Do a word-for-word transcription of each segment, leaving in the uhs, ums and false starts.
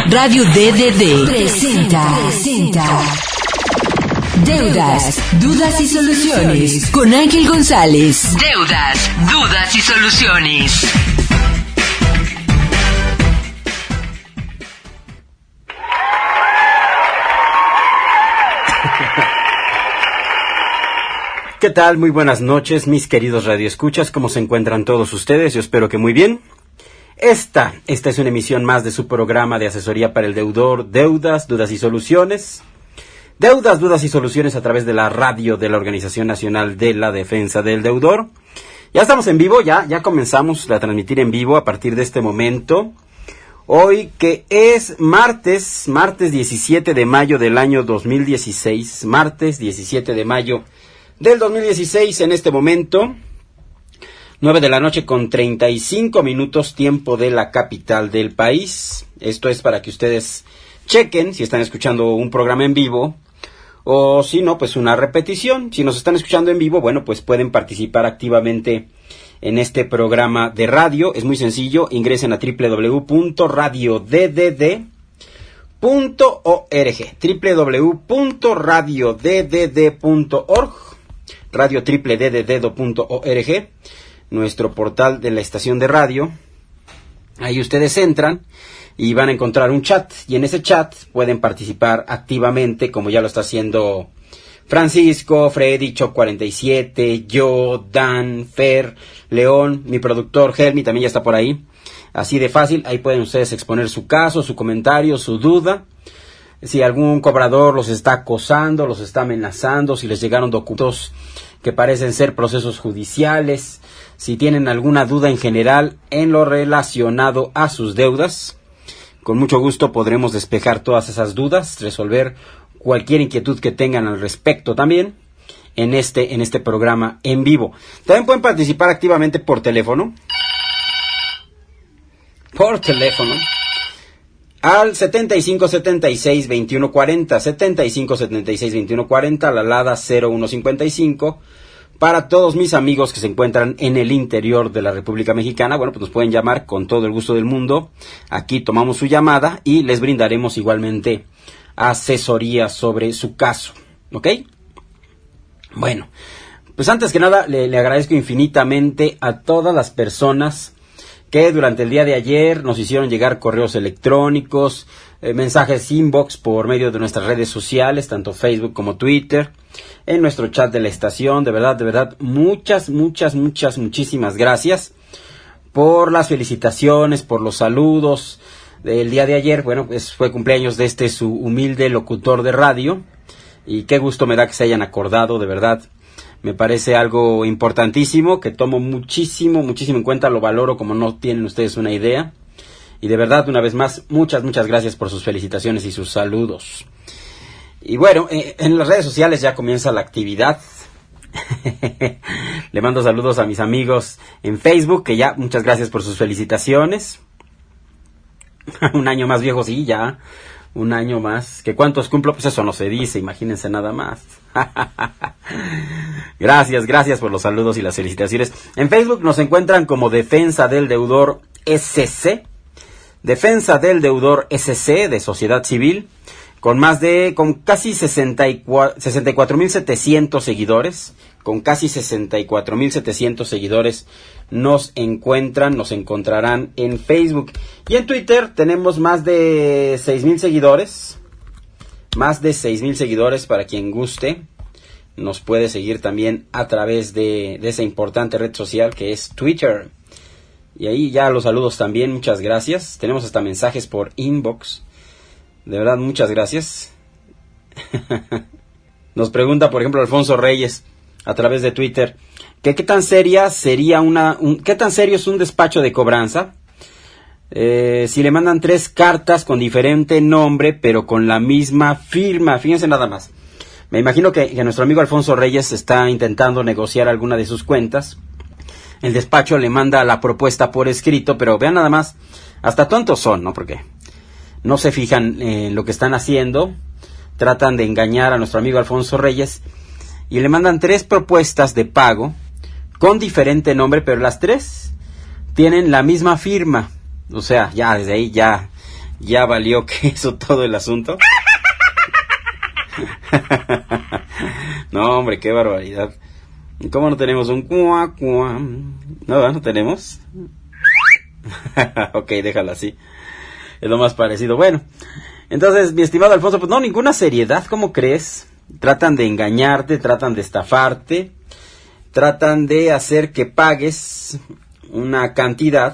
Radio D D D presenta, presenta Deudas, Dudas y Soluciones con Ángel González. Deudas, Dudas y Soluciones. ¿Qué tal? Muy buenas noches, mis queridos radioescuchas. ¿Cómo se encuentran todos ustedes? Yo espero que muy bien. Esta, esta es una emisión más de su programa de asesoría para el deudor, Deudas, Dudas y Soluciones. Deudas, Dudas y Soluciones a través de la radio de la Organización Nacional de la Defensa del Deudor. Ya estamos en vivo, ya, ya comenzamos a transmitir en vivo a partir de este momento. Hoy que es martes, martes diecisiete de mayo del año dos mil dieciséis, martes diecisiete de mayo del dos mil dieciséis, en este momento, nueve de la noche con treinta y cinco minutos, tiempo de la capital del país. Esto es para que ustedes chequen si están escuchando un programa en vivo o si no, pues una repetición. Si nos están escuchando en vivo, bueno, pues pueden participar activamente en este programa de radio. Es muy sencillo, ingresen a doble u doble u doble u punto radio d d d punto org, doble u doble u doble u punto radio d d d punto org, radio triple d d d punto org, nuestro portal de la estación de radio. Ahí ustedes entran y van a encontrar un chat, y en ese chat pueden participar activamente, como ya lo está haciendo Francisco, Freddy, Choc cuarenta y siete, yo, Dan, Fer, León, mi productor Helmi también ya está por ahí. Así de fácil, ahí pueden ustedes exponer su caso, su comentario, su duda. Si algún cobrador los está acosando, los está amenazando, si les llegaron documentos que parecen ser procesos judiciales, si tienen alguna duda en general en lo relacionado a sus deudas, con mucho gusto podremos despejar todas esas dudas, resolver cualquier inquietud que tengan al respecto también en este, en este programa en vivo. También pueden participar activamente por teléfono, por teléfono, al setenta y cinco setenta y seis veintiuno cuarenta, setenta y cinco setenta y seis veintiuno cuarenta, la alada cero uno cincuenta y cinco. Para todos mis amigos que se encuentran en el interior de la República Mexicana, bueno, pues nos pueden llamar con todo el gusto del mundo. Aquí tomamos su llamada y les brindaremos igualmente asesoría sobre su caso, ¿ok? Bueno, pues antes que nada le, le agradezco infinitamente a todas las personas que durante el día de ayer nos hicieron llegar correos electrónicos, eh, mensajes inbox por medio de nuestras redes sociales, tanto Facebook como Twitter, en nuestro chat de la estación. De verdad, de verdad, muchas, muchas, muchas, muchísimas gracias por las felicitaciones, por los saludos del día de ayer. Bueno, pues fue cumpleaños de este su humilde locutor de radio, y qué gusto me da que se hayan acordado, de verdad. Me parece algo importantísimo, que tomo muchísimo, muchísimo en cuenta, lo valoro como no tienen ustedes una idea. Y de verdad, una vez más, muchas, muchas gracias por sus felicitaciones y sus saludos. Y bueno, eh, en las redes sociales ya comienza la actividad. Le mando saludos a mis amigos en Facebook, que ya, muchas gracias por sus felicitaciones. Un año más viejo, sí, ya. Un año más. ¿Que cuántos cumplo? Pues eso no se dice, imagínense nada más. Gracias, gracias por los saludos y las felicitaciones. En Facebook nos encuentran como Defensa del Deudor S C. Defensa del Deudor S C de Sociedad Civil. Con más de, con casi sesenta y cuatro mil setecientos seguidores. Con casi sesenta y cuatro mil setecientos seguidores nos encuentran, nos encontrarán en Facebook. Y en Twitter tenemos más de seis mil seguidores. Más de seis mil seguidores, para quien guste. Nos puede seguir también a través de, de esa importante red social que es Twitter. Y ahí ya los saludos también, muchas gracias. Tenemos hasta mensajes por inbox. De verdad, muchas gracias. Nos pregunta, por ejemplo, Alfonso Reyes a través de Twitter, que qué tan seria sería una, un, qué tan serio es un despacho de cobranza. Eh, si le mandan tres cartas con diferente nombre, pero con la misma firma. Fíjense nada más. Me imagino que, que nuestro amigo Alfonso Reyes está intentando negociar alguna de sus cuentas. El despacho le manda la propuesta por escrito, pero vean nada más, hasta tontos son, ¿no? Porque no se fijan en lo que están haciendo. Tratan de engañar a nuestro amigo Alfonso Reyes y le mandan tres propuestas de pago con diferente nombre, pero las tres tienen la misma firma. O sea, ya desde ahí ya ya valió que eso todo el asunto. No, hombre, qué barbaridad. ¿Cómo no tenemos un cuá, cuá? No, no tenemos. Ok, déjalo así. Es lo más parecido. Bueno, entonces, mi estimado Alfonso, pues no, ninguna seriedad, ¿cómo crees? Tratan de engañarte, tratan de estafarte, tratan de hacer que pagues una cantidad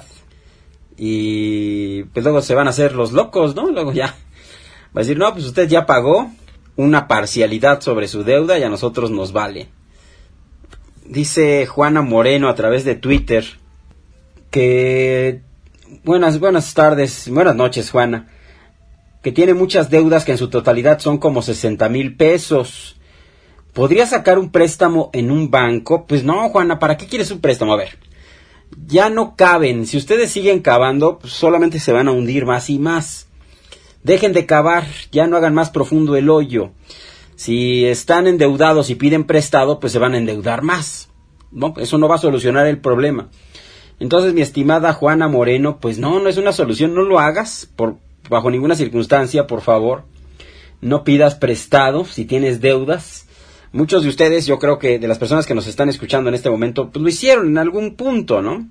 y pues luego se van a hacer los locos, ¿no? Luego ya va a decir, no, pues usted ya pagó una parcialidad sobre su deuda y a nosotros nos vale. Dice Juana Moreno a través de Twitter que buenas, buenas tardes, buenas noches, Juana, que tiene muchas deudas que en su totalidad son como sesenta mil pesos. ¿Podría sacar un préstamo en un banco? Pues no, Juana, ¿para qué quieres un préstamo? A ver, ya no caben. Si ustedes siguen cavando, pues solamente se van a hundir más y más. Dejen de cavar, ya no hagan más profundo el hoyo. Si están endeudados y piden prestado, pues se van a endeudar más, ¿no? Eso no va a solucionar el problema. Entonces, mi estimada Juana Moreno, pues no, no es una solución, no lo hagas, por, bajo ninguna circunstancia, por favor. No pidas prestado si tienes deudas. Muchos de ustedes, yo creo que de las personas que nos están escuchando en este momento, pues lo hicieron en algún punto, ¿no?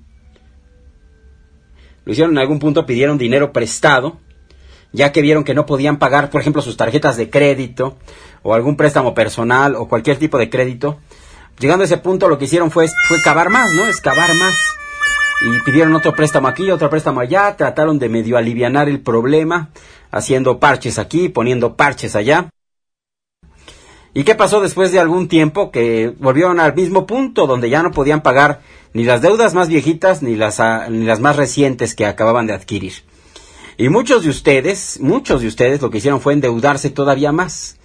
Lo hicieron en algún punto, pidieron dinero prestado, ya que vieron que no podían pagar, por ejemplo, sus tarjetas de crédito, o algún préstamo personal, o cualquier tipo de crédito. Llegando a ese punto, lo que hicieron fue, fue cavar más, ¿no? Excavar más. Y pidieron otro préstamo aquí, otro préstamo allá, trataron de medio alivianar el problema, haciendo parches aquí, poniendo parches allá. ¿Y qué pasó después de algún tiempo? Que volvieron al mismo punto, donde ya no podían pagar ni las deudas más viejitas, ni las, ni las más recientes que acababan de adquirir. Y muchos de ustedes, muchos de ustedes lo que hicieron fue endeudarse todavía más.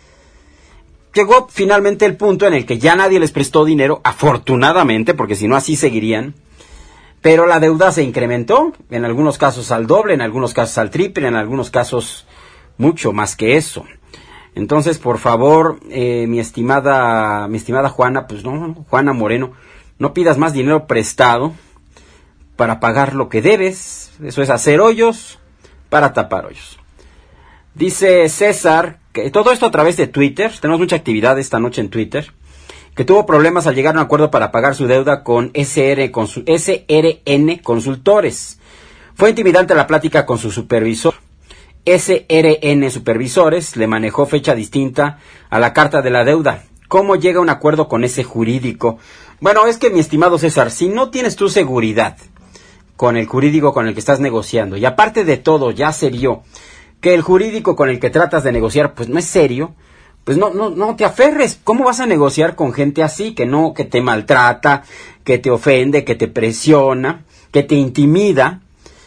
Llegó finalmente el punto en el que ya nadie les prestó dinero, afortunadamente, porque si no así seguirían. Pero la deuda se incrementó, en algunos casos al doble, en algunos casos al triple, en algunos casos mucho más que eso. Entonces, por favor, eh, mi estimada, mi estimada Juana, pues no, Juana Moreno, no pidas más dinero prestado para pagar lo que debes. Eso es hacer hoyos para tapar hoyos. Dice César, que todo esto a través de Twitter, tenemos mucha actividad esta noche en Twitter, que tuvo problemas al llegar a un acuerdo para pagar su deuda con S R, con su S R N Consultores. Fue intimidante la plática con su supervisor. S R N Supervisores le manejó fecha distinta a la carta de la deuda. ¿Cómo llega a un acuerdo con ese jurídico? Bueno, es que, mi estimado César, si no tienes tu seguridad con el jurídico con el que estás negociando, y aparte de todo ya se vio que el jurídico con el que tratas de negociar pues no es serio, pues no, no, no te aferres. ¿Cómo vas a negociar con gente así, que no, que te maltrata, que te ofende, que te presiona, que te intimida?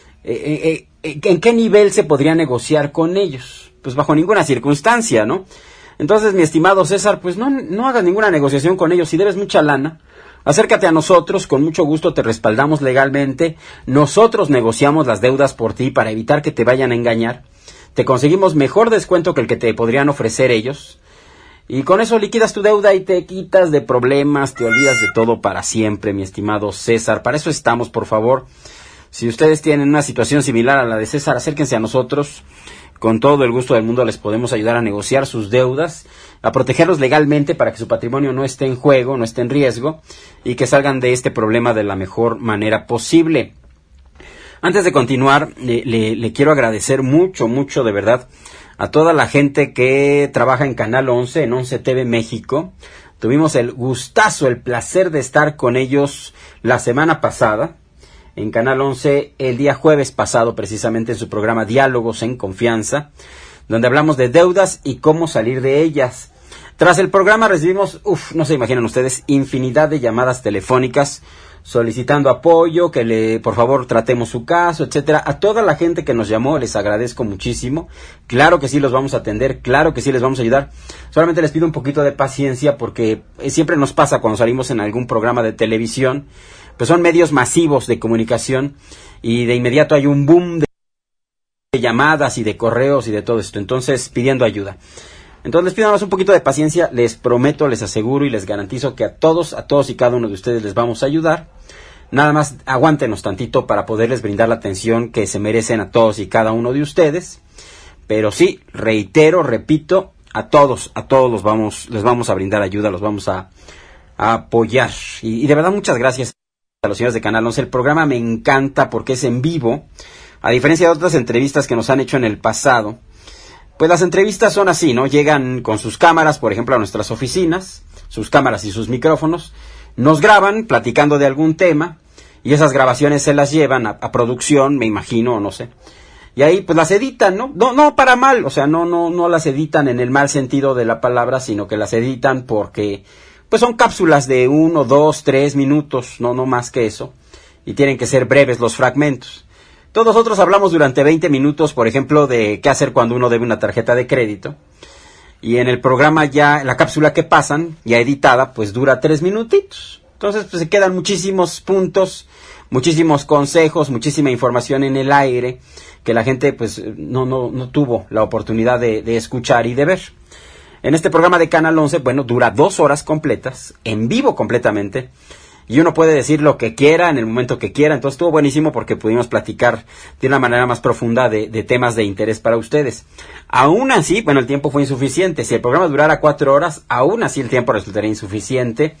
Eh, eh, ¿En qué nivel se podría negociar con ellos? Pues bajo ninguna circunstancia, ¿no? Entonces, mi estimado César, pues no, no hagas ninguna negociación con ellos. Si debes mucha lana, acércate a nosotros, con mucho gusto te respaldamos legalmente. Nosotros negociamos las deudas por ti para evitar que te vayan a engañar. Te conseguimos mejor descuento que el que te podrían ofrecer ellos. Y con eso liquidas tu deuda y te quitas de problemas, te olvidas de todo para siempre, mi estimado César. Para eso estamos, por favor. Si ustedes tienen una situación similar a la de César, acérquense a nosotros. Con todo el gusto del mundo les podemos ayudar a negociar sus deudas, a protegerlos legalmente para que su patrimonio no esté en juego, no esté en riesgo, y que salgan de este problema de la mejor manera posible. Antes de continuar, le, le, le quiero agradecer mucho, mucho de verdad a toda la gente que trabaja en Canal once, en once T V México. Tuvimos el gustazo, el placer de estar con ellos la semana pasada en Canal once, el día jueves pasado, precisamente en su programa Diálogos en Confianza, donde hablamos de deudas y cómo salir de ellas. Tras el programa recibimos, uff, no se imaginan ustedes, infinidad de llamadas telefónicas solicitando apoyo, que le, por favor, tratemos su caso, etcétera. A toda la gente que nos llamó les agradezco muchísimo. Claro que sí los vamos a atender, claro que sí les vamos a ayudar. Solamente les pido un poquito de paciencia porque siempre nos pasa cuando salimos en algún programa de televisión, pues son medios masivos de comunicación y de inmediato hay un boom de llamadas y de correos y de todo esto. Entonces, pidiendo ayuda. Entonces les pido más un poquito de paciencia, les prometo, les aseguro y les garantizo que a todos, a todos y cada uno de ustedes les vamos a ayudar. Nada más aguántenos tantito para poderles brindar la atención que se merecen a todos y cada uno de ustedes. Pero sí, reitero, repito, a todos, a todos los vamos, les vamos a brindar ayuda, los vamos a, a apoyar. Y, y de verdad muchas gracias a los señores de Canal once. El programa me encanta porque es en vivo, a diferencia de otras entrevistas que nos han hecho en el pasado. Pues las entrevistas son así, ¿no? Llegan con sus cámaras, por ejemplo, a nuestras oficinas, sus cámaras y sus micrófonos, nos graban platicando de algún tema, y esas grabaciones se las llevan a, a producción, me imagino, o no sé. Y ahí pues las editan, ¿no? No, no para mal, o sea, no, no, no las editan en el mal sentido de la palabra, sino que las editan porque pues son cápsulas de uno, dos, tres minutos, no, no más que eso, y tienen que ser breves los fragmentos. Todos nosotros hablamos durante veinte minutos, por ejemplo, de qué hacer cuando uno debe una tarjeta de crédito, y en el programa ya, la cápsula que pasan, ya editada, pues dura tres minutitos. Entonces pues se quedan muchísimos puntos, muchísimos consejos, muchísima información en el aire, que la gente pues no, no, no tuvo la oportunidad de, de escuchar y de ver. En este programa de Canal once, bueno, dura dos horas completas, en vivo completamente, y uno puede decir lo que quiera en el momento que quiera. Entonces estuvo buenísimo porque pudimos platicar de una manera más profunda de, de temas de interés para ustedes. Aún así, bueno, el tiempo fue insuficiente. Si el programa durara cuatro horas, aún así el tiempo resultaría insuficiente.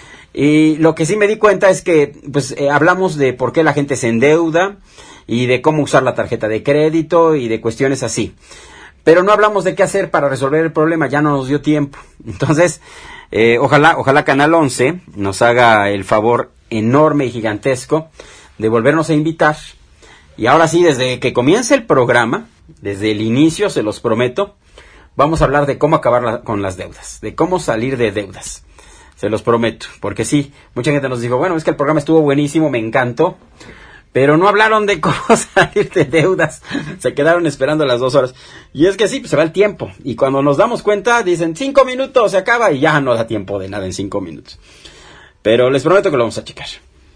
Y lo que sí me di cuenta es que pues eh, hablamos de por qué la gente se endeuda y de cómo usar la tarjeta de crédito y de cuestiones así. Pero no hablamos de qué hacer para resolver el problema, ya no nos dio tiempo. Entonces, eh, ojalá, ojalá Canal once nos haga el favor enorme y gigantesco de volvernos a invitar. Y ahora sí, desde que comience el programa, desde el inicio, se los prometo, vamos a hablar de cómo acabar la, con las deudas, de cómo salir de deudas. Se los prometo, porque sí, mucha gente nos dijo, bueno, es que el programa estuvo buenísimo, me encantó, pero no hablaron de cómo salir de deudas, se quedaron esperando las dos horas. Y es que sí, pues se va el tiempo, y cuando nos damos cuenta, dicen, cinco minutos, se acaba, y ya no da tiempo de nada en cinco minutos. Pero les prometo que lo vamos a checar.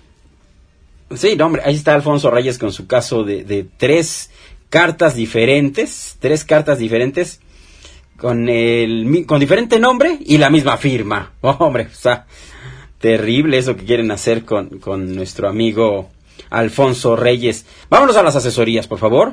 Sí, no, hombre, ahí está Alfonso Reyes con su caso de, de tres cartas diferentes, tres cartas diferentes, con el con diferente nombre y la misma firma. Oh, hombre, o sea, terrible eso que quieren hacer con, con nuestro amigo Alfonso Reyes. Vámonos a las asesorías, por favor.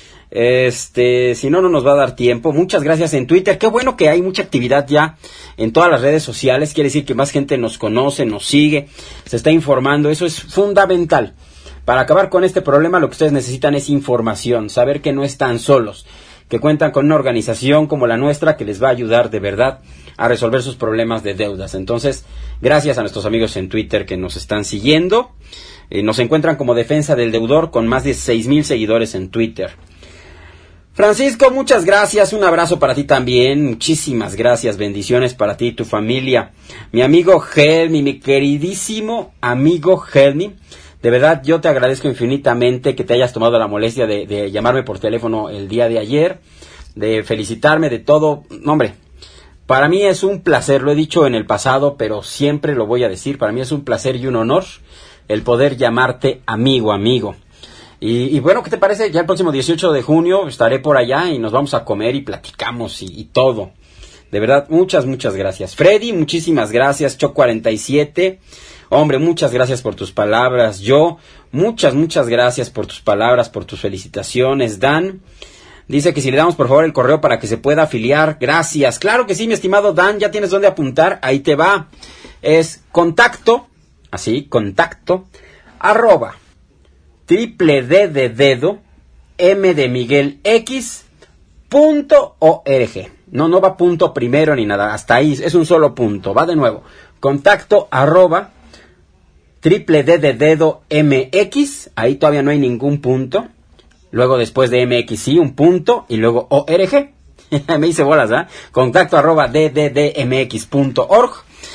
Este, si no, no nos va a dar tiempo. Muchas gracias en Twitter. Qué bueno que hay mucha actividad ya en todas las redes sociales. Quiere decir que más gente nos conoce, nos sigue, se está informando. Eso es fundamental. Para acabar con este problema, lo que ustedes necesitan es información, saber que no están solos, que cuentan con una organización como la nuestra que les va a ayudar de verdad a resolver sus problemas de deudas. Entonces, gracias a nuestros amigos en Twitter que nos están siguiendo. Eh, nos encuentran como Defensa del Deudor con más de seis mil seguidores en Twitter. Francisco, muchas gracias. Un abrazo para ti también. Muchísimas gracias. Bendiciones para ti y tu familia. Mi amigo Helmi, mi queridísimo amigo Helmi. De verdad, yo te agradezco infinitamente que te hayas tomado la molestia de, de llamarme por teléfono el día de ayer, de felicitarme de todo. No, hombre, para mí es un placer, lo he dicho en el pasado, pero siempre lo voy a decir, para mí es un placer y un honor el poder llamarte amigo, amigo. Y, y bueno, ¿qué te parece? Ya el próximo dieciocho de junio estaré por allá y nos vamos a comer y platicamos y, y todo. De verdad, muchas, muchas gracias. Freddy, muchísimas gracias. Choc cuarenta y siete. Hombre, muchas gracias por tus palabras. Yo, muchas, muchas gracias por tus palabras, por tus felicitaciones. Dan dice que si le damos por favor el correo para que se pueda afiliar. Gracias. Claro que sí, mi estimado Dan, ya tienes dónde apuntar. Ahí te va. Es contacto, así, contacto, arroba, triple D de dedo, M de Miguel X, punto org. No, no va punto primero ni nada. Hasta ahí es un solo punto. Va de nuevo. Contacto, arroba, triple D de dedo M X, ahí todavía no hay ningún punto, luego después de M X sí, un punto, y luego O R G, me hice bolas, ¿eh? Contacto arroba d d d m x punto org.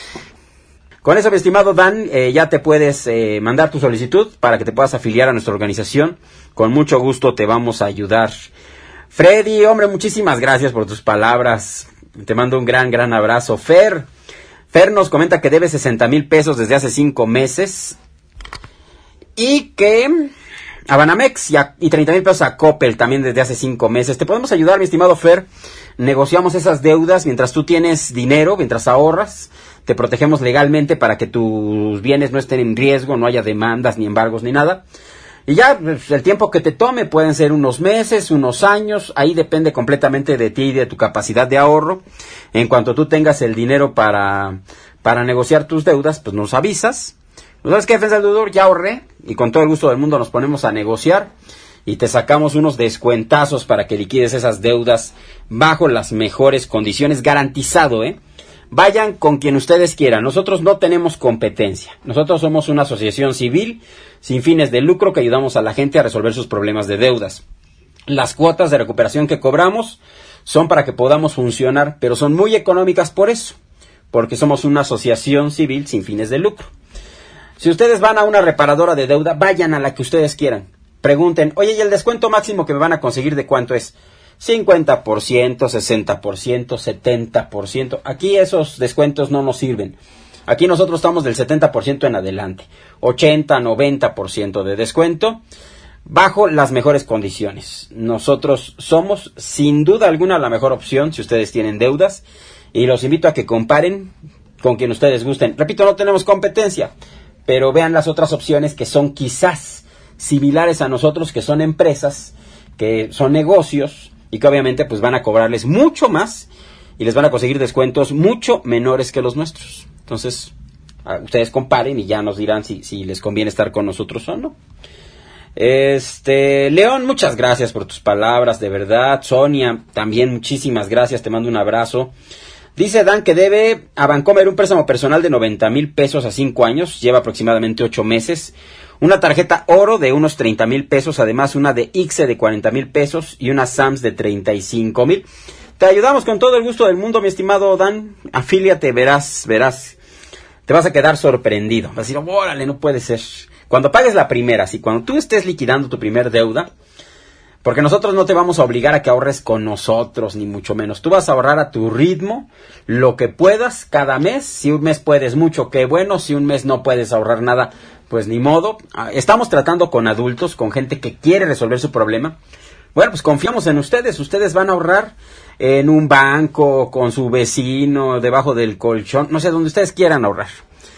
Con eso, mi estimado Dan, eh, ya te puedes eh, mandar tu solicitud para que te puedas afiliar a nuestra organización, con mucho gusto te vamos a ayudar. Freddy, hombre, muchísimas gracias por tus palabras, te mando un gran, gran abrazo. Fer, Fer nos comenta que debe sesenta mil pesos desde hace cinco meses y que a Banamex y, a, y treinta mil pesos a Coppel también desde hace cinco meses. Te podemos ayudar, mi estimado Fer. Negociamos esas deudas mientras tú tienes dinero, mientras ahorras. te protegemos legalmente para que tus bienes no estén en riesgo, no haya demandas, ni embargos, ni nada. Y ya, pues, el tiempo que te tome pueden ser unos meses, unos años, ahí depende completamente de ti y de tu capacidad de ahorro. En cuanto tú tengas el dinero para, para negociar tus deudas, pues nos avisas. ¿No sabes qué, Defensa del Deudor? Ya ahorré, y con todo el gusto del mundo nos ponemos a negociar, y te sacamos unos descuentazos para que liquides esas deudas bajo las mejores condiciones, garantizado, ¿eh? Vayan con quien ustedes quieran. Nosotros no tenemos competencia. Nosotros somos una asociación civil sin fines de lucro que ayudamos a la gente a resolver sus problemas de deudas. Las cuotas de recuperación que cobramos son para que podamos funcionar, pero son muy económicas por eso, porque somos una asociación civil sin fines de lucro. Si ustedes van a una reparadora de deuda, vayan a la que ustedes quieran. Pregunten, oye, ¿y el descuento máximo que me van a conseguir de cuánto es? cincuenta por ciento, sesenta por ciento, setenta por ciento. Aquí esos descuentos no nos sirven. Aquí nosotros estamos del setenta por ciento en adelante. ochenta, noventa por ciento de descuento bajo las mejores condiciones. Nosotros somos sin duda alguna la mejor opción si ustedes tienen deudas. Y los invito a que comparen con quien ustedes gusten. Repito, no tenemos competencia, pero vean las otras opciones que son quizás similares a nosotros, que son empresas, que son negocios, y que obviamente pues van a cobrarles mucho más y les van a conseguir descuentos mucho menores que los nuestros. Entonces, ustedes comparen y ya nos dirán si, si les conviene estar con nosotros o no. Este, León, muchas gracias por tus palabras, de verdad. Sonia, también muchísimas gracias, te mando un abrazo. Dice Dan que debe a Bancomer un préstamo personal de noventa mil pesos a cinco años, lleva aproximadamente ocho meses. Una tarjeta oro de unos treinta mil pesos, además una de I C S E de cuarenta mil pesos y una SAMS de treinta y cinco mil. Te ayudamos con todo el gusto del mundo, mi estimado Dan. Afíliate, verás, verás. Te vas a quedar sorprendido. Vas a decir, órale, no puede ser. Cuando pagues la primera, si cuando tú estés liquidando tu primer deuda, porque nosotros no te vamos a obligar a que ahorres con nosotros, ni mucho menos. Tú vas a ahorrar a tu ritmo, lo que puedas cada mes. Si un mes puedes mucho, qué bueno. Si un mes no puedes ahorrar nada, pues ni modo. Estamos tratando con adultos, con gente que quiere resolver su problema. Bueno, pues confiamos en ustedes. Ustedes van a ahorrar en un banco, con su vecino, debajo del colchón, no sé, donde ustedes quieran ahorrar.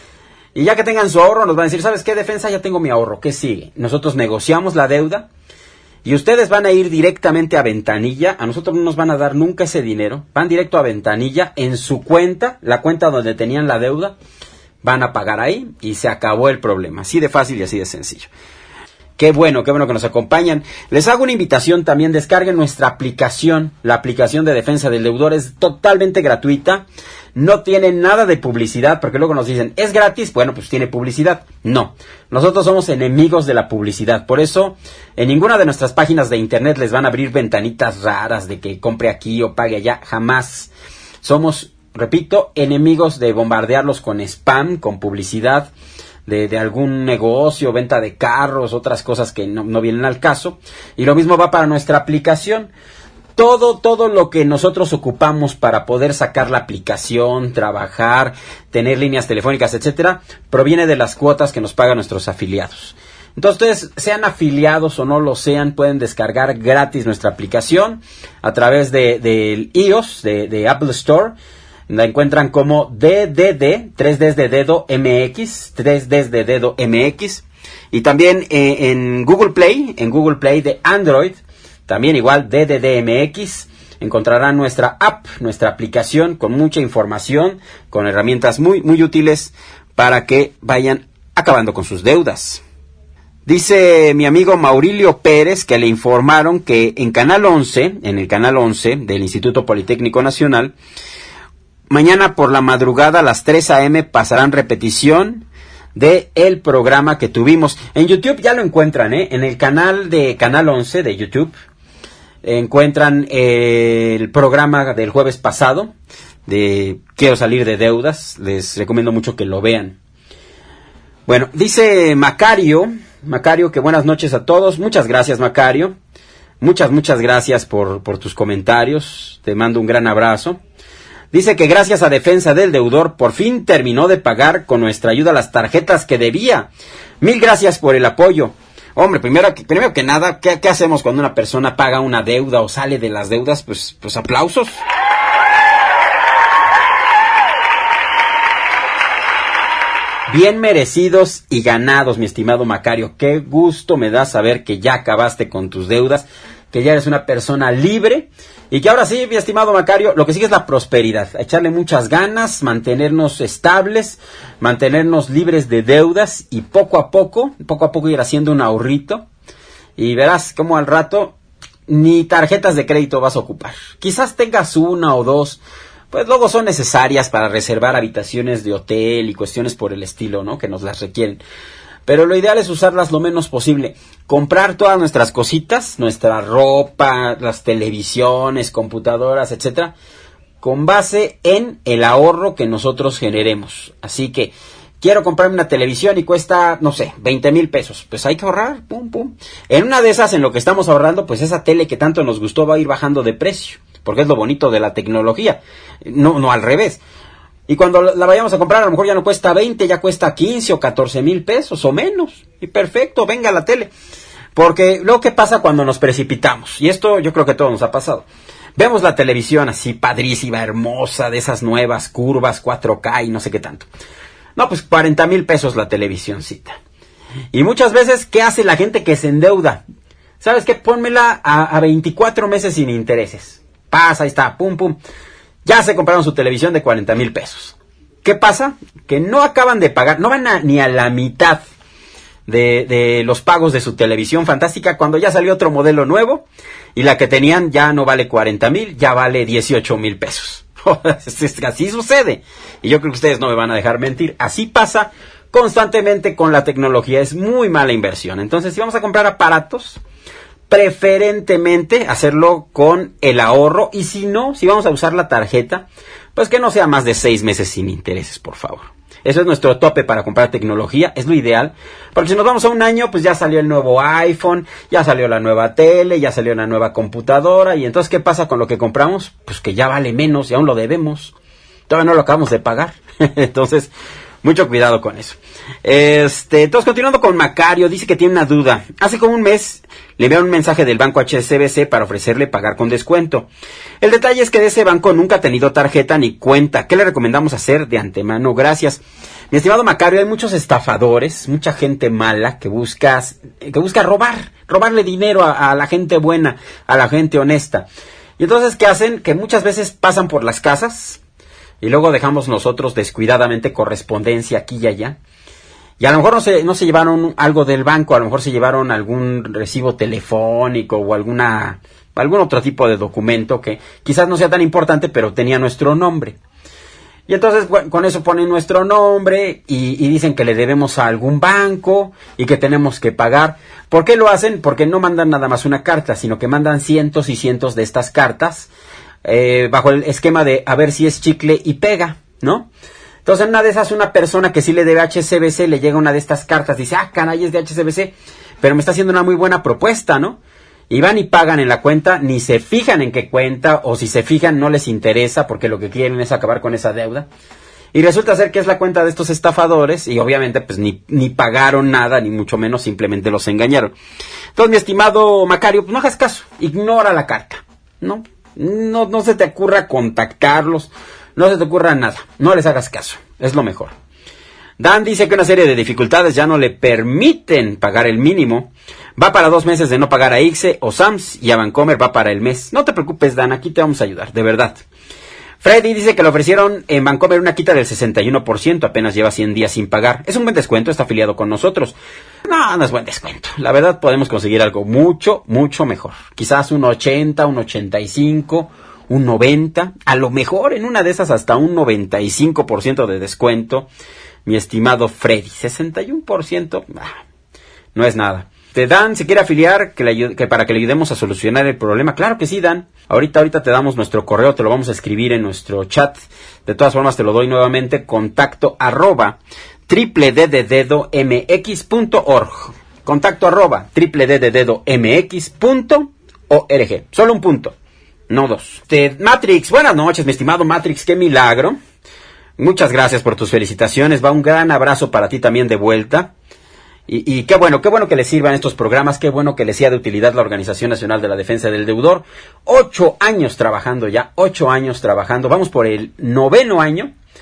Y ya que tengan su ahorro, nos van a decir, ¿sabes qué, Defensa? Ya tengo mi ahorro. ¿Qué sigue? Nosotros negociamos la deuda y ustedes van a ir directamente a Ventanilla. A nosotros no nos van a dar nunca ese dinero. Van directo a Ventanilla, en su cuenta, la cuenta donde tenían la deuda. Van a pagar ahí y se acabó el problema. Así de fácil y así de sencillo. Qué bueno, qué bueno que nos acompañan. Les hago una invitación también. Descarguen nuestra aplicación. La aplicación de Defensa del Deudor es totalmente gratuita. No tiene nada de publicidad, porque luego nos dicen, ¿es gratis? Bueno, pues tiene publicidad. No. Nosotros somos enemigos de la publicidad. Por eso, en ninguna de nuestras páginas de internet les van a abrir ventanitas raras de que compre aquí o pague allá. Jamás. Somos, repito, enemigos de bombardearlos con spam, con publicidad de, de algún negocio, venta de carros, otras cosas que no, no vienen al caso. Y lo mismo va para nuestra aplicación. Todo, todo lo que nosotros ocupamos para poder sacar la aplicación, trabajar, tener líneas telefónicas, etcétera, proviene de las cuotas que nos pagan nuestros afiliados. Entonces, ustedes, sean afiliados o no lo sean, pueden descargar gratis nuestra aplicación a través de, del iOS, de, de Apple Store. La encuentran como D D D, tres Ds de dedo M X, tres Ds de dedo M X. Y también eh, en Google Play, en Google Play de Android, también igual D D D M X, encontrarán nuestra app, nuestra aplicación con mucha información, con herramientas muy, muy útiles para que vayan acabando con sus deudas. Dice mi amigo Maurilio Pérez que le informaron que en Canal once, en el Canal once del Instituto Politécnico Nacional, mañana por la madrugada a las tres a eme pasarán repetición de el programa que tuvimos. En YouTube ya lo encuentran, ¿eh? En el canal de Canal once de YouTube encuentran eh, el programa del jueves pasado de Quiero salir de deudas. Les recomiendo mucho que lo vean. Bueno, dice Macario, Macario que buenas noches a todos. Muchas gracias, Macario. Muchas, muchas gracias por, por tus comentarios. Te mando un gran abrazo. Dice que gracias a Defensa del Deudor por fin terminó de pagar con nuestra ayuda las tarjetas que debía. Mil gracias por el apoyo. Hombre, primero, primero que nada, ¿qué, ¿qué hacemos cuando una persona paga una deuda o sale de las deudas? Pues, pues aplausos. Bien merecidos y ganados, mi estimado Macario. Qué gusto me da saber que ya acabaste con tus deudas, que ya eres una persona libre y que ahora sí, mi estimado Macario, lo que sigue es la prosperidad. Echarle muchas ganas, mantenernos estables, mantenernos libres de deudas y poco a poco, poco a poco ir haciendo un ahorrito y verás cómo al rato ni tarjetas de crédito vas a ocupar. Quizás tengas una o dos, pues luego son necesarias para reservar habitaciones de hotel y cuestiones por el estilo, ¿no? Que nos las requieren. Pero lo ideal es usarlas lo menos posible. Comprar todas nuestras cositas, nuestra ropa, las televisiones, computadoras, etcétera, con base en el ahorro que nosotros generemos. Así que quiero comprarme una televisión y cuesta, no sé, veinte mil pesos. Pues hay que ahorrar, pum, pum. En una de esas, en lo que estamos ahorrando, pues esa tele que tanto nos gustó va a ir bajando de precio. Porque es lo bonito de la tecnología. No, no al revés. Y cuando la vayamos a comprar, a lo mejor ya no cuesta veinte, ya cuesta quince o catorce mil pesos o menos. Y perfecto, venga la tele. Porque luego, ¿qué pasa cuando nos precipitamos? Y esto yo creo que a todos nos ha pasado. Vemos la televisión así padrísima, hermosa, de esas nuevas curvas, cuatro K y no sé qué tanto. No, pues cuarenta mil pesos la televisioncita. Y muchas veces, ¿qué hace la gente que se endeuda? ¿Sabes qué? Pónmela a, a veinticuatro meses sin intereses. Pasa, ahí está, pum, pum. Ya se compraron su televisión de cuarenta mil pesos. ¿Qué pasa? Que no acaban de pagar, no van a, ni a la mitad de, de los pagos de su televisión fantástica cuando ya salió otro modelo nuevo y la que tenían ya no vale cuarenta mil, ya vale dieciocho mil pesos. Así sucede. Y yo creo que ustedes no me van a dejar mentir. Así pasa constantemente con la tecnología. Es muy mala inversión. Entonces, si vamos a comprar aparatos, preferentemente hacerlo con el ahorro, y si no, si vamos a usar la tarjeta, pues que no sea más de seis meses sin intereses, por favor. Eso es nuestro tope para comprar tecnología, es lo ideal, porque si nos vamos a un año, pues ya salió el nuevo iPhone, ya salió la nueva tele, ya salió la nueva computadora, y entonces, ¿qué pasa con lo que compramos? Pues que ya vale menos y aún lo debemos, todavía no lo acabamos de pagar. Entonces, mucho cuidado con eso. Este, entonces, continuando con Macario, dice que tiene una duda. Hace como un mes le enviaron un mensaje del banco H S B C para ofrecerle pagar con descuento. El detalle es que de ese banco nunca ha tenido tarjeta ni cuenta. ¿Qué le recomendamos hacer de antemano? Gracias. Mi estimado Macario, hay muchos estafadores, mucha gente mala que busca, que busca robar, robarle dinero a, a la gente buena, a la gente honesta. Y entonces, ¿qué hacen? Que muchas veces pasan por las casas y luego dejamos nosotros descuidadamente correspondencia aquí y allá. Y a lo mejor no se, no se llevaron algo del banco, a lo mejor se llevaron algún recibo telefónico o alguna, algún otro tipo de documento que quizás no sea tan importante, pero tenía nuestro nombre. Y entonces, bueno, con eso ponen nuestro nombre y, y dicen que le debemos a algún banco y que tenemos que pagar. ¿Por qué lo hacen? Porque no mandan nada más una carta, sino que mandan cientos y cientos de estas cartas eh, bajo el esquema de a ver si es chicle y pega, ¿no? Entonces, en una de esas, una persona que sí le debe a H S B C, le llega una de estas cartas, dice, ah, caray, es de H S B C, pero me está haciendo una muy buena propuesta, ¿no? Y van y pagan en la cuenta, ni se fijan en qué cuenta, o si se fijan no les interesa, porque lo que quieren es acabar con esa deuda. Y resulta ser que es la cuenta de estos estafadores, y obviamente pues ni, ni pagaron nada, ni mucho menos, simplemente los engañaron. Entonces, mi estimado Macario, pues no hagas caso, ignora la carta, ¿no? No, no se te ocurra contactarlos, no se te ocurra nada, no les hagas caso, es lo mejor. Dan dice que una serie de dificultades ya no le permiten pagar el mínimo. Va para dos meses de no pagar a I C S E o S A M S y a Bancomer va para el mes. No te preocupes, Dan, aquí te vamos a ayudar, de verdad. Freddy dice que le ofrecieron en Bancomer una quita del sesenta y uno por ciento, apenas lleva cien días sin pagar. Es un buen descuento, está afiliado con nosotros. No, no es buen descuento. La verdad podemos conseguir algo mucho, mucho mejor. Quizás un ochenta, un ochenta y cinco, un noventa, a lo mejor en una de esas hasta un noventa y cinco por ciento de descuento. Mi estimado Freddy, sesenta y uno por ciento, ah, no es nada. Te Dan, se quiere afiliar que, le, que para que le ayudemos a solucionar el problema. Claro que sí, Dan. Ahorita, ahorita te damos nuestro correo, te lo vamos a escribir en nuestro chat. De todas formas, te lo doy nuevamente, contacto arroba triple d de dedo mx punto org. Contacto arroba triple d de dedo mx punto org. Solo un punto, no dos. Te, Matrix, buenas noches, mi estimado Matrix, qué milagro. Muchas gracias por tus felicitaciones. Va un gran abrazo para ti también de vuelta. Y, y qué bueno, qué bueno que les sirvan estos programas, qué bueno que les sea de utilidad la Organización Nacional de la Defensa del Deudor. Ocho años trabajando ya, ocho años trabajando. Vamos por el noveno año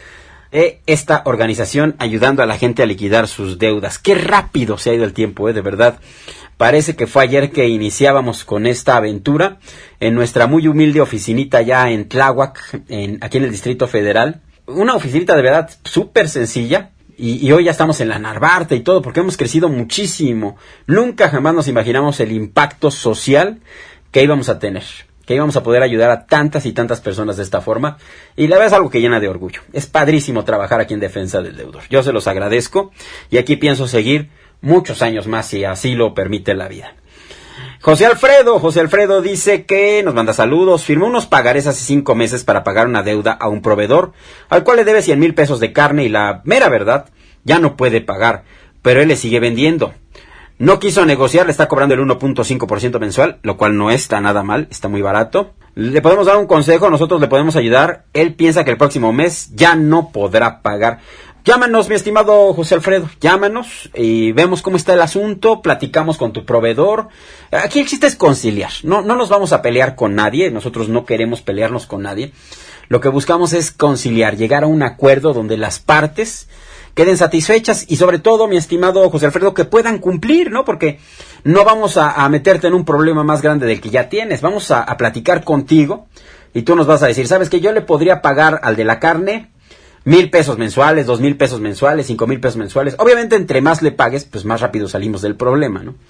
eh, esta organización ayudando a la gente a liquidar sus deudas. Qué rápido se ha ido el tiempo, eh, de verdad. Parece que fue ayer que iniciábamos con esta aventura en nuestra muy humilde oficinita ya en Tláhuac, en, aquí en el Distrito Federal. Una oficinita de verdad súper sencilla. Y, y hoy ya estamos en la Narvarte y todo, porque hemos crecido muchísimo. Nunca jamás nos imaginamos el impacto social que íbamos a tener, que íbamos a poder ayudar a tantas y tantas personas de esta forma. Y la verdad es algo que llena de orgullo. Es padrísimo trabajar aquí en defensa del deudor. Yo se los agradezco y aquí pienso seguir muchos años más si así lo permite la vida. José Alfredo, José Alfredo dice que nos manda saludos, firmó unos pagarés hace cinco meses para pagar una deuda a un proveedor, al cual le debe cien mil pesos de carne y la mera verdad, ya no puede pagar, pero él le sigue vendiendo. No quiso negociar, le está cobrando el uno punto cinco por ciento mensual, lo cual no está nada mal, está muy barato. Le podemos dar un consejo, nosotros le podemos ayudar, él piensa que el próximo mes ya no podrá pagar. Llámanos, mi estimado José Alfredo, llámanos y vemos cómo está el asunto, platicamos con tu proveedor. Aquí el chiste es conciliar, no, no nos vamos a pelear con nadie, nosotros no queremos pelearnos con nadie. Lo que buscamos es conciliar, llegar a un acuerdo donde las partes queden satisfechas y sobre todo, mi estimado José Alfredo, que puedan cumplir, ¿no? Porque no vamos a, a meterte en un problema más grande del que ya tienes, vamos a, a platicar contigo y tú nos vas a decir, ¿sabes qué? Yo le podría pagar al de la carne mil pesos mensuales, dos mil pesos mensuales, cinco mil pesos mensuales. Obviamente, entre más le pagues, pues más rápido salimos del problema, ¿no?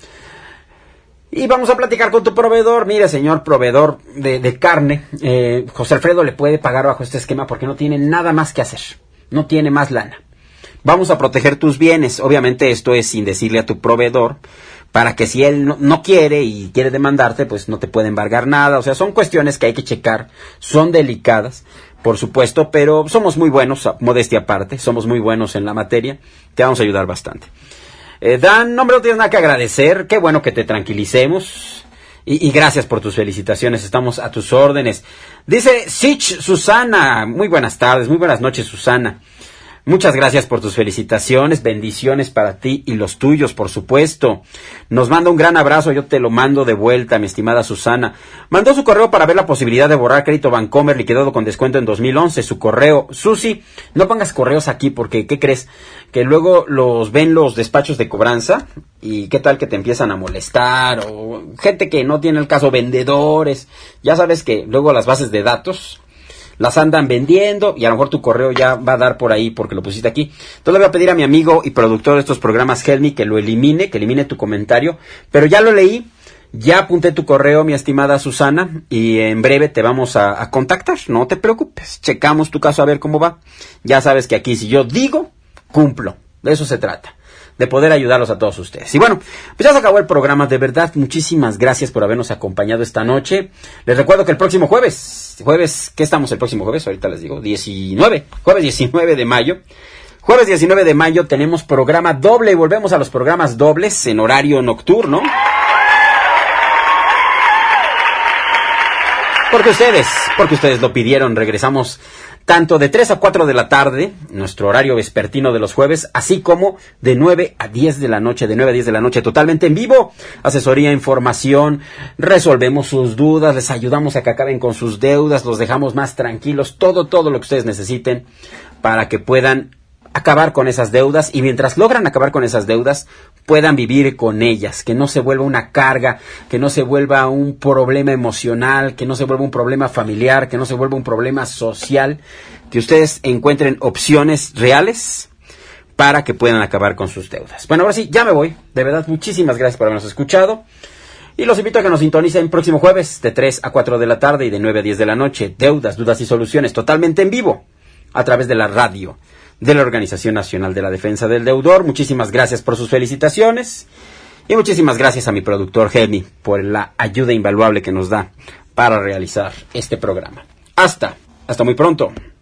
Y vamos a platicar con tu proveedor. Mire, señor proveedor de, de carne, eh, José Alfredo le puede pagar bajo este esquema porque no tiene nada más que hacer. No tiene más lana. Vamos a proteger tus bienes. Obviamente esto es sin decirle a tu proveedor, para que si él no, no quiere y quiere demandarte, pues no te puede embargar nada. O sea, son cuestiones que hay que checar, son delicadas, por supuesto, pero somos muy buenos, modestia aparte, somos muy buenos en la materia, te vamos a ayudar bastante. Eh, Dan, no me tienes nada que agradecer, qué bueno que te tranquilicemos. Y, y gracias por tus felicitaciones, estamos a tus órdenes. Dice Sich Susana, muy buenas tardes, muy buenas noches, Susana. Muchas gracias por tus felicitaciones, bendiciones para ti y los tuyos, por supuesto. Nos manda un gran abrazo, yo te lo mando de vuelta, mi estimada Susana. Mandó su correo para ver la posibilidad de borrar crédito Bancomer liquidado con descuento en dos mil once. Su correo, Susi, no pongas correos aquí porque, ¿qué crees? Que luego los ven los despachos de cobranza y qué tal que te empiezan a molestar o gente que no tiene el caso, vendedores. Ya sabes que luego las bases de datos las andan vendiendo y a lo mejor tu correo ya va a dar por ahí porque lo pusiste aquí. Entonces le voy a pedir a mi amigo y productor de estos programas, Helmi, que lo elimine, que elimine tu comentario. Pero ya lo leí, ya apunté tu correo, mi estimada Susana, y en breve te vamos a, a contactar. No te preocupes, checamos tu caso a ver cómo va. Ya sabes que aquí si yo digo, cumplo. De eso se trata, de poder ayudarlos a todos ustedes. Y bueno, pues ya se acabó el programa, de verdad, muchísimas gracias por habernos acompañado esta noche. Les recuerdo que el próximo jueves, jueves, ¿qué estamos el próximo jueves? Ahorita les digo, diecinueve, jueves diecinueve de mayo. Jueves diecinueve de mayo tenemos programa doble y volvemos a los programas dobles en horario nocturno. Porque ustedes, porque ustedes lo pidieron, regresamos tanto de tres a cuatro de la tarde, nuestro horario vespertino de los jueves, así como de nueve a diez de la noche, de nueve a diez de la noche, totalmente en vivo. Asesoría, información, resolvemos sus dudas, les ayudamos a que acaben con sus deudas, los dejamos más tranquilos, todo, todo lo que ustedes necesiten para que puedan acabar con esas deudas y mientras logran acabar con esas deudas puedan vivir con ellas, que no se vuelva una carga, que no se vuelva un problema emocional, que no se vuelva un problema familiar, que no se vuelva un problema social, que ustedes encuentren opciones reales para que puedan acabar con sus deudas. Bueno, ahora sí, ya me voy, de verdad, muchísimas gracias por habernos escuchado y los invito a que nos sintonicen próximo jueves de tres a cuatro de la tarde y de nueve a diez de la noche, deudas, dudas y soluciones totalmente en vivo a través de la radio de la Organización Nacional de la Defensa del Deudor. Muchísimas gracias por sus felicitaciones y muchísimas gracias a mi productor Helmi por la ayuda invaluable que nos da para realizar este programa. Hasta, hasta muy pronto.